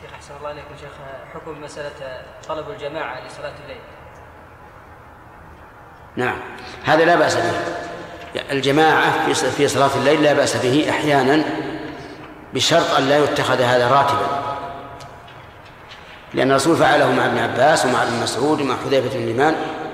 شيخ أحسن الله عليكم شيخ، حكم مسألة طلب الجماعة لصلاة الليل. نعم، هذا لا بأس به. الجماعة في صلاة الليل لا بأس به أحيانا، بشرط أن لا يتخذ هذا راتبا، لأن الرسول فعله مع ابن عباس ومع ابن مسعود ومع حذيفة بن اليمان